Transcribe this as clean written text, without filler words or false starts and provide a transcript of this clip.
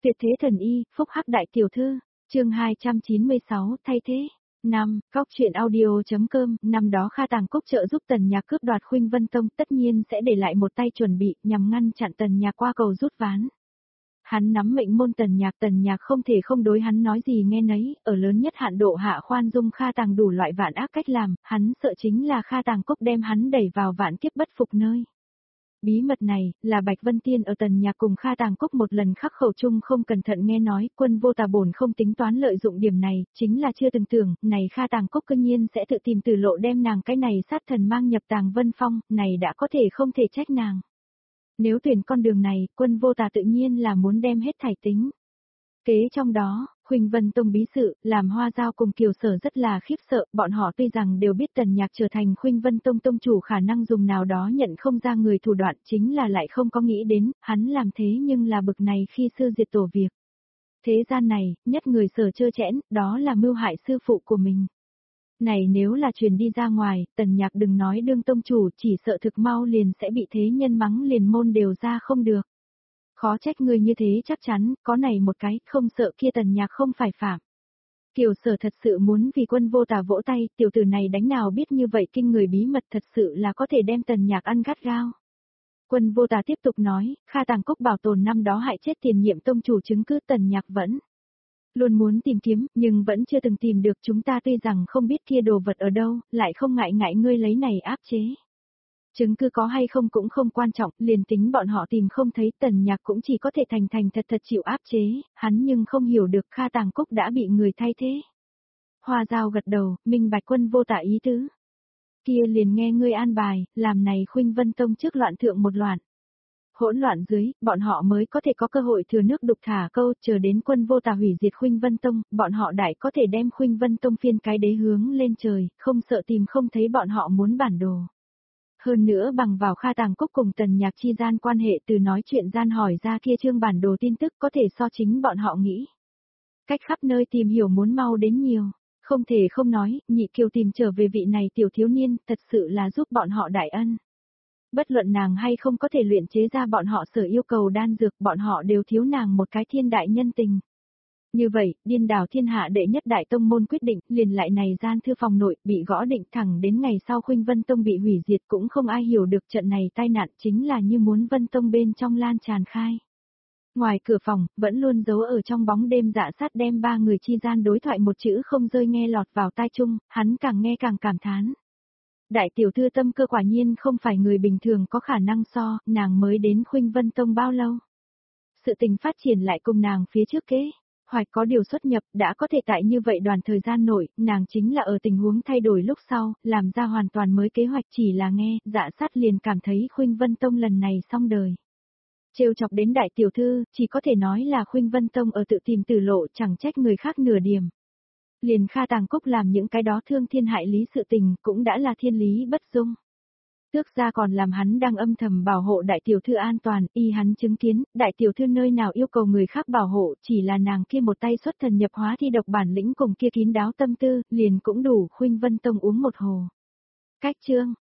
Tuyệt thế thần y, phúc hắc đại tiểu thư, chương 296, thay thế. Cóc truyện audio.com, năm đó Kha Tàng Cốc trợ giúp Tần Nhạc cướp đoạt Khuynh Vân Tông tất nhiên sẽ để lại một tay chuẩn bị nhằm ngăn chặn Tần Nhạc qua cầu rút ván. Hắn nắm mệnh môn Tần Nhạc không thể không đối hắn nói gì nghe nấy, ở lớn nhất hạn độ hạ khoan dung Kha Tàng đủ loại vạn ác cách làm, hắn sợ chính là Kha Tàng Cốc đem hắn đẩy vào vạn kiếp bất phục nơi. Bí mật này, là Bạch Vân Tiên ở Tần Nhạc cùng Kha Tàng Cốc một lần khắc khẩu chung không cẩn thận nghe nói, Quân Vô Tà bổn không tính toán lợi dụng điểm này, chính là chưa từng tưởng, này Kha Tàng Cốc cương nhiên sẽ tự tìm tử lộ đem nàng cái này sát thần mang nhập Tàng Vân Phong, này đã có thể không thể trách nàng. Nếu tuyển con đường này, Quân Vô Tà tự nhiên là muốn đem hết thảy tính. Kế trong đó, Khuynh Vân Tông bí sự, làm Hoa Giao cùng Kiều Sở rất là khiếp sợ, bọn họ tuy rằng đều biết Tần Nhạc trở thành Khuynh Vân Tông tông chủ khả năng dùng nào đó nhận không ra người thủ đoạn, chính là lại không có nghĩ đến, hắn làm thế nhưng là bực này khi sư diệt tổ việc. Thế gian này, nhất người Sở trơ chẽn, đó là mưu hại sư phụ của mình. Này nếu là truyền đi ra ngoài, Tần Nhạc đừng nói đương tông chủ, chỉ sợ thực mau liền sẽ bị thế nhân mắng liền môn đều ra không được. Khó trách người như thế chắc chắn, có này một cái, không sợ kia Tần Nhạc không phải phạm. Kiều Sở thật sự muốn vì Quân Vô Tà vỗ tay, tiểu tử này đánh nào biết như vậy kinh người bí mật thật sự là có thể đem Tần Nhạc ăn gắt gao. Quân Vô Tà tiếp tục nói, Kha Tàng Cốc bảo tồn năm đó hại chết tiền nhiệm tông chủ chứng cứ Tần Nhạc vẫn luôn muốn tìm kiếm, nhưng vẫn chưa từng tìm được, chúng ta tuy rằng không biết kia đồ vật ở đâu, lại không ngại ngươi lấy này áp chế. Chứng cứ có hay không cũng không quan trọng, liền tính bọn họ tìm không thấy Tần Nhạc cũng chỉ có thể thành thật chịu áp chế, hắn nhưng không hiểu được Kha Tàng Cốc đã bị người thay thế. Hoa Giao gật đầu, minh bạch Quân Vô Tà ý tứ. Kia liền nghe ngươi an bài, làm này Khuynh Vân Tông trước loạn thượng một loạn. Hỗn loạn dưới, bọn họ mới có thể có cơ hội thừa nước đục thả câu, chờ đến Quân Vô Tà hủy diệt Khuynh Vân Tông, bọn họ đại có thể đem Khuynh Vân Tông phiên cái đế hướng lên trời, không sợ tìm không thấy bọn họ muốn bản đồ. Hơn nữa bằng vào Kha Tàng Cốc cùng Tần Nhạc chi gian quan hệ từ nói chuyện gian hỏi ra kia chương bản đồ tin tức có thể so chính bọn họ nghĩ. Cách khắp nơi tìm hiểu muốn mau đến nhiều, không thể không nói, Nhị Kiều tìm trở về vị này tiểu thiếu niên thật sự là giúp bọn họ đại ân. Bất luận nàng hay không có thể luyện chế ra bọn họ sở yêu cầu đan dược, bọn họ đều thiếu nàng một cái thiên đại nhân tình. Như vậy, điên đảo thiên hạ đệ nhất đại tông môn quyết định, liền lại này gian thư phòng nội, bị gõ định thẳng đến ngày sau Khuynh Vân Tông bị hủy diệt cũng không ai hiểu được trận này tai nạn chính là như muốn Vân Tông bên trong lan tràn khai. Ngoài cửa phòng, vẫn luôn giấu ở trong bóng đêm dạ sát đem ba người chi gian đối thoại một chữ không rơi nghe lọt vào tai chung, hắn càng nghe càng cảm thán. Đại tiểu thư tâm cơ quả nhiên không phải người bình thường có khả năng so, nàng mới đến Khuynh Vân Tông bao lâu. Sự tình phát triển lại cùng nàng phía trước kế. Hoạch có điều xuất nhập, đã có thể tại như vậy đoàn thời gian nội, nàng chính là ở tình huống thay đổi lúc sau, làm ra hoàn toàn mới kế hoạch chỉ là nghe, dạ sát liền cảm thấy Khuynh Vân Tông lần này xong đời. Trêu chọc đến đại tiểu thư, chỉ có thể nói là Khuynh Vân Tông ở tự tìm tử lộ chẳng trách người khác nửa điểm. Liền Kha Tàng Cốc làm những cái đó thương thiên hại lý sự tình cũng đã là thiên lý bất dung. Tước ra còn làm hắn đang âm thầm bảo hộ đại tiểu thư an toàn, y hắn chứng kiến, đại tiểu thư nơi nào yêu cầu người khác bảo hộ, chỉ là nàng kia một tay xuất thần nhập hóa thi độc bản lĩnh cùng kia kín đáo tâm tư, liền cũng đủ Khuynh Vân Tông uống một hồ. Cách chương,